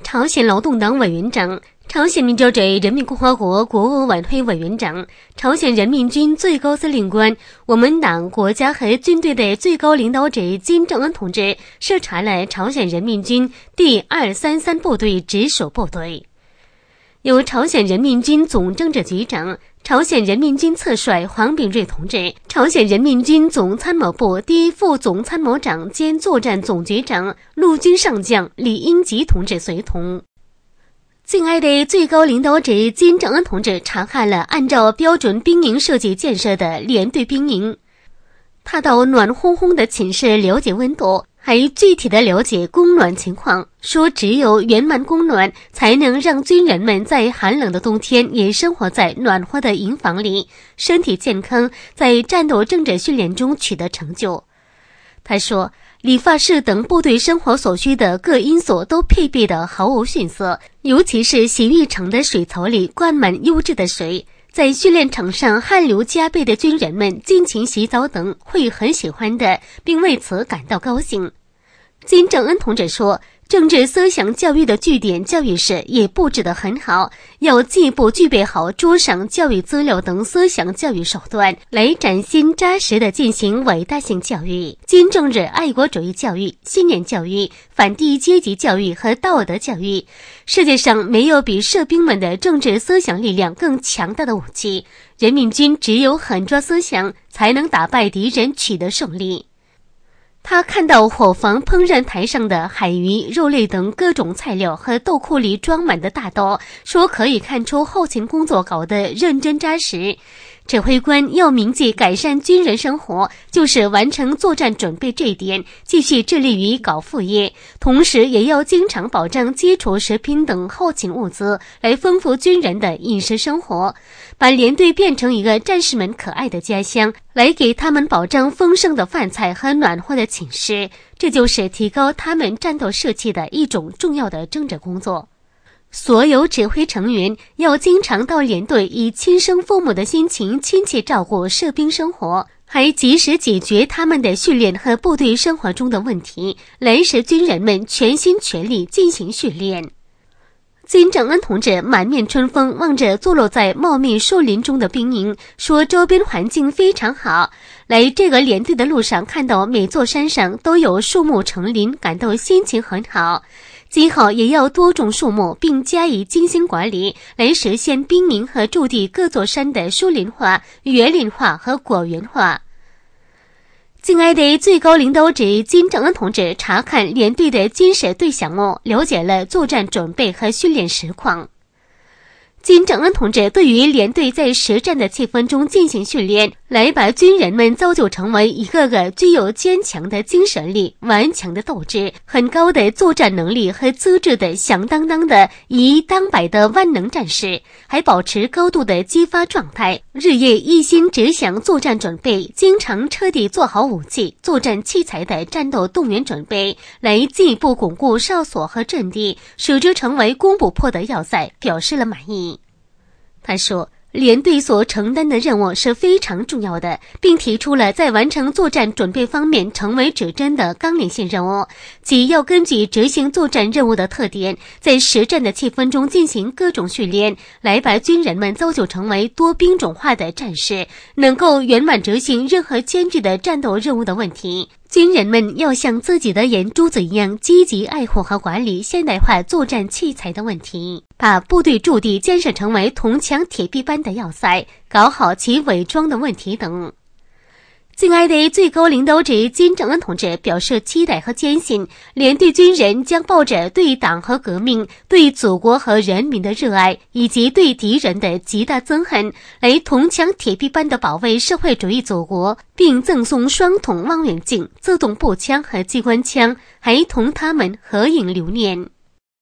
朝鲜劳动党委员长、朝鲜民主主义人民共和国国务委员会委员长、朝鲜人民军最高司令官、我们党国家和军队的最高领导者金正恩同志视察了朝鲜人民军第233部队直属部队。由朝鲜人民军总政治局长、朝鲜人民军侧帅黄秉瑞同志、朝鲜人民军总参谋部第一副总参谋长兼作战总局长陆军上将李英吉同志随同。敬爱的最高领导者金正恩同志查看了按照标准兵营设计建设的连队兵营，他到暖烘烘的寝室了解温度，还具体的了解供暖情况，说只有圆满供暖才能让军人们在寒冷的冬天也生活在暖和的营房里，身体健康，在战斗政治训练中取得成就。他说，理发室等部队生活所需的各因素都配备得毫无逊色，尤其是洗浴场的水槽里灌满优质的水，在训练场上汗流浃背的军人们尽情洗澡等会很喜欢的，并为此感到高兴。金正恩同志说，政治思想教育的据点教育室也布置得很好，要进一步具备好桌上教育资料等思想教育手段，来崭新扎实地进行伟大性教育、金正日爱国主义教育、信念教育、反帝阶级教育和道德教育。世界上没有比士兵们的政治思想力量更强大的武器，人民军只有狠抓思想，才能打败敌人，取得胜利。他看到伙房烹饪台上的海鱼、肉类等各种菜料和豆库里装满的大豆，说可以看出后勤工作搞得认真扎实。指挥官要铭记改善军人生活，就是完成作战准备这一点，继续致力于搞副业，同时也要经常保障基础食品等后勤物资，来丰富军人的饮食生活，把连队变成一个战士们可爱的家乡，来给他们保障丰盛的饭菜和暖和的寝室，这就是提高他们战斗士气的一种重要的政治工作。所有指挥成员要经常到连队，以亲生父母的心情亲切照顾士兵生活，还及时解决他们的训练和部队生活中的问题，来使军人们全心全力进行训练。金正恩同志满面春风望着坐落在茂密树林中的兵营，说周边环境非常好，来这个连队的路上看到每座山上都有树木成林，感到心情很好。今后也要多种树木，并加以精心管理，来实现兵营和驻地各座山的树林化、园林化和果园化。敬爱的最高领导者金正恩同志查看连队的军事队项目，了解了作战准备和训练实况。金正恩同志对于连队在实战的气氛中进行训练，来把军人们造就成为一个个具有坚强的精神力、顽强的斗志、很高的作战能力和资质的响当当的以一当百的万能战士，还保持高度的激发状态，日夜一心只想作战准备，经常彻底做好武器、作战器材的战斗动员准备，来进一步巩固哨所和阵地，使之成为攻不破的要塞，表示了满意。他说，连队所承担的任务是非常重要的，并提出了在完成作战准备方面成为指针的纲领性任务，即要根据执行作战任务的特点，在实战的气氛中进行各种训练，来把军人们造就成为多兵种化的战士，能够圆满执行任何艰巨的战斗任务的问题。军人们要像自己的眼珠子一样积极爱护和管理现代化作战器材的问题，把部队驻地建设成为铜墙铁壁般的要塞，搞好其伪装的问题等。敬爱的最高领导者金正恩同志表示期待和坚信，连队军人将抱着对党和革命、对祖国和人民的热爱，以及对敌人的极大憎恨，来铜墙铁壁般的保卫社会主义祖国，并赠送双筒望远镜、自动步枪和机关枪，还同他们合影留念。